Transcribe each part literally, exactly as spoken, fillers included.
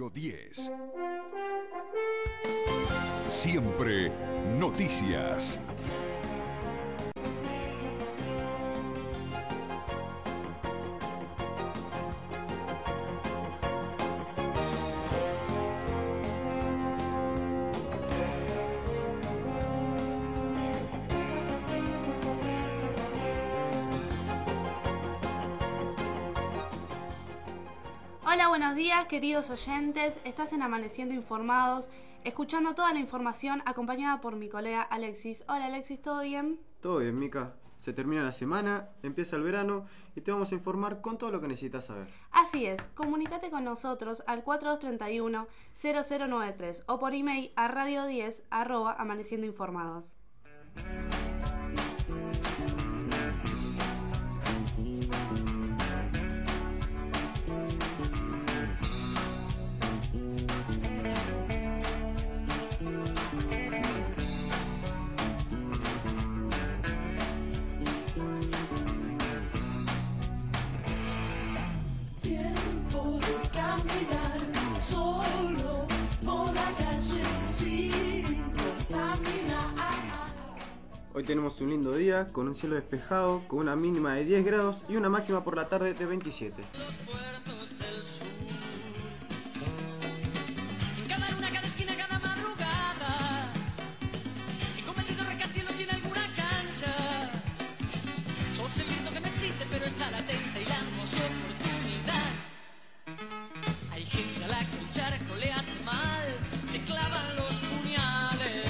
Radio diez. Siempre noticias. Hola, buenos días queridos oyentes, estás en Amaneciendo Informados, escuchando toda la información acompañada por mi colega Alexis. Hola Alexis, ¿todo bien? Todo bien, Mica. Se termina la semana, empieza el verano y te vamos a informar con todo lo que necesitas saber. Así es, comunícate con nosotros al cuatro dos tres uno cero cero nueve tres o por email a radio diez arroba amaneciendo informados. Hoy tenemos un lindo día con un cielo despejado, con una mínima de diez grados y una máxima por la tarde de veintisiete. Los puertos del sur. En cada luna, cada esquina, cada madrugada. He cometido rascacielos sin alguna cancha. Sos el grito que no existe, pero está latente y la su oportunidad. Hay gente a la que el charco le hace mal, se clavan los puñales.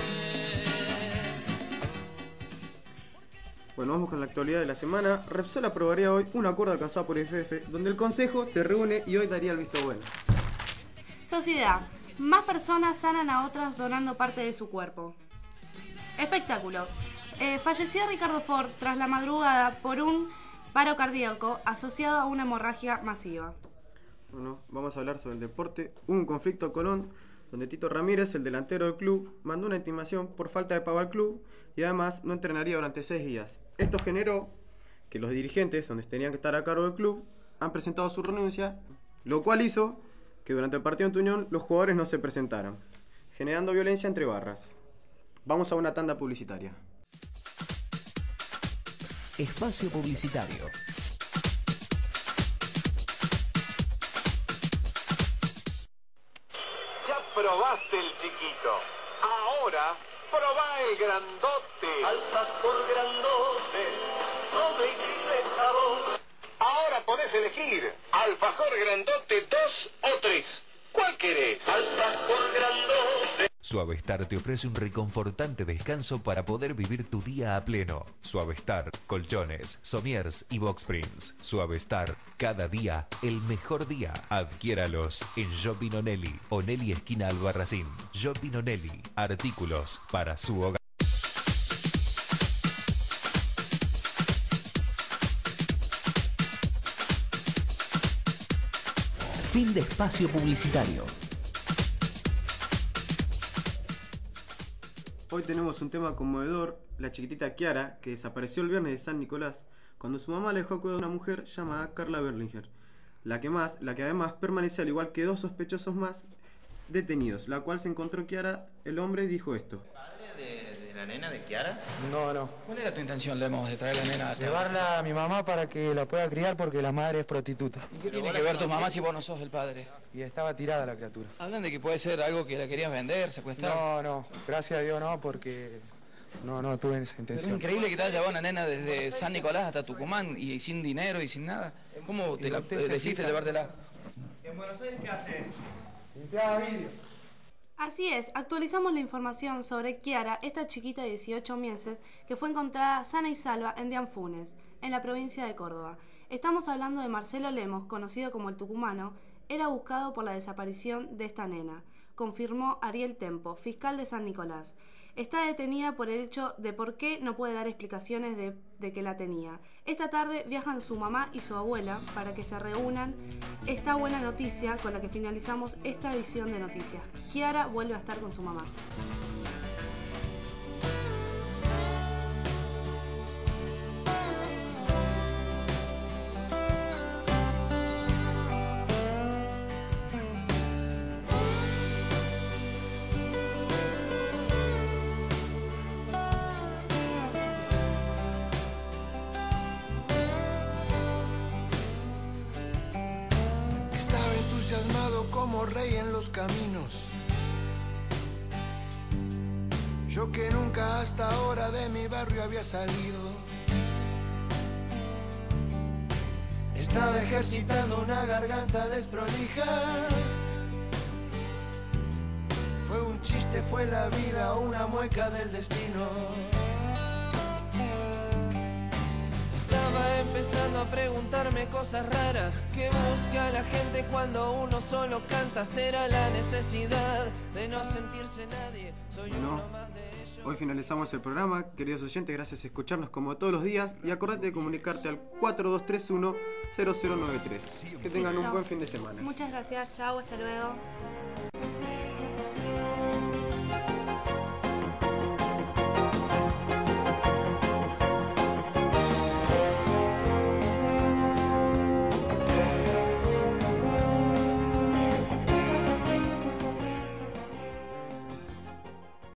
Bueno, vamos con la actualidad de la semana. Repsol aprobaría hoy un acuerdo alcanzado por F F, donde el Consejo se reúne y hoy daría el visto bueno. Sociedad. Más personas sanan a otras donando parte de su cuerpo. Espectáculo. Eh, falleció Ricardo Ford tras la madrugada por un paro cardíaco asociado a una hemorragia masiva. Bueno, vamos a hablar sobre el deporte. Hubo un conflicto en Colón, donde Tito Ramírez, el delantero del club, mandó una intimación por falta de pago al club y además no entrenaría durante seis días. Esto generó que los dirigentes, donde tenían que estar a cargo del club, han presentado su renuncia, lo cual hizo que durante el partido ante Unión los jugadores no se presentaran, generando violencia entre barras. Vamos a una tanda publicitaria. Espacio publicitario. Ya probaste el chiquito, ahora probá el grandote. Al pastor grandote, no me grites sabor. Ahora podés elegir alfajor grandote dos o tres. ¿Cuál querés? Al pastor grandote. Suavestar te ofrece un reconfortante descanso para poder vivir tu día a pleno. Suavestar, colchones, somiers y box springs. Suavestar, cada día el mejor día. Adquiéralos en Shopping Onelli, Onelli esquina Albarracín. Shopping Onelli, artículos para su hogar. Fin de espacio publicitario. Hoy tenemos un tema conmovedor, la chiquitita Kiara, que desapareció el viernes de San Nicolás, cuando su mamá la dejó a cuidar de una mujer llamada Carla Berlinger, la que, más, la que además permanece al igual que dos sospechosos más detenidos, la cual se encontró Kiara, el hombre dijo esto. ¿Padre de, de la nena de Kiara? No, no. ¿Cuál era tu intención, Lemos, de traer a la nena hasta Llevarla a mi mamá para que la pueda criar porque la madre es prostituta. ¿Y qué tiene que ver tu mamá si vos no sos el padre? Y estaba tirada la criatura. Hablan de que puede ser algo que la querías vender, secuestrar. No, no, gracias a Dios no, porque no, no tuve esa Pero es intención. increíble que te haya llevado una nena desde San Nicolás hasta Tucumán y sin dinero y sin nada. ¿Cómo te la, usted se decidiste fija. llevártela? ¿En Buenos Aires qué haces? Limpiaba vidrio. Así es, actualizamos la información sobre Kiara, esta chiquita de dieciocho meses que fue encontrada sana y salva en Dianfunes, en la provincia de Córdoba. Estamos hablando de Marcelo Lemos, conocido como el Tucumano, era buscado por la desaparición de esta nena, confirmó Ariel Tempo, fiscal de San Nicolás. Está detenida por el hecho de por qué no puede dar explicaciones de, de que la tenía. Esta tarde viajan su mamá y su abuela para que se reúnan. Esta buena noticia con la que finalizamos esta edición de noticias. Kiara vuelve a estar con su mamá. como rey en los caminos. Yo que nunca hasta ahora de mi barrio había salido. Estaba ejercitando una garganta desprolija. Fue un chiste, fue la vida, una mueca del destino. Estaba empezando a preguntarme cosas raras. ¿Qué busca la gente cuando uno solo canta? ¿Será la necesidad de no sentirse nadie? Soy Bueno, uno más de ellos. hoy finalizamos el programa. Queridos oyentes, gracias por escucharnos como todos los días. Y acordate de comunicarte al cuatro dos tres uno cero cero nueve tres. Que tengan un buen fin de semana. Muchas gracias, chao, hasta luego.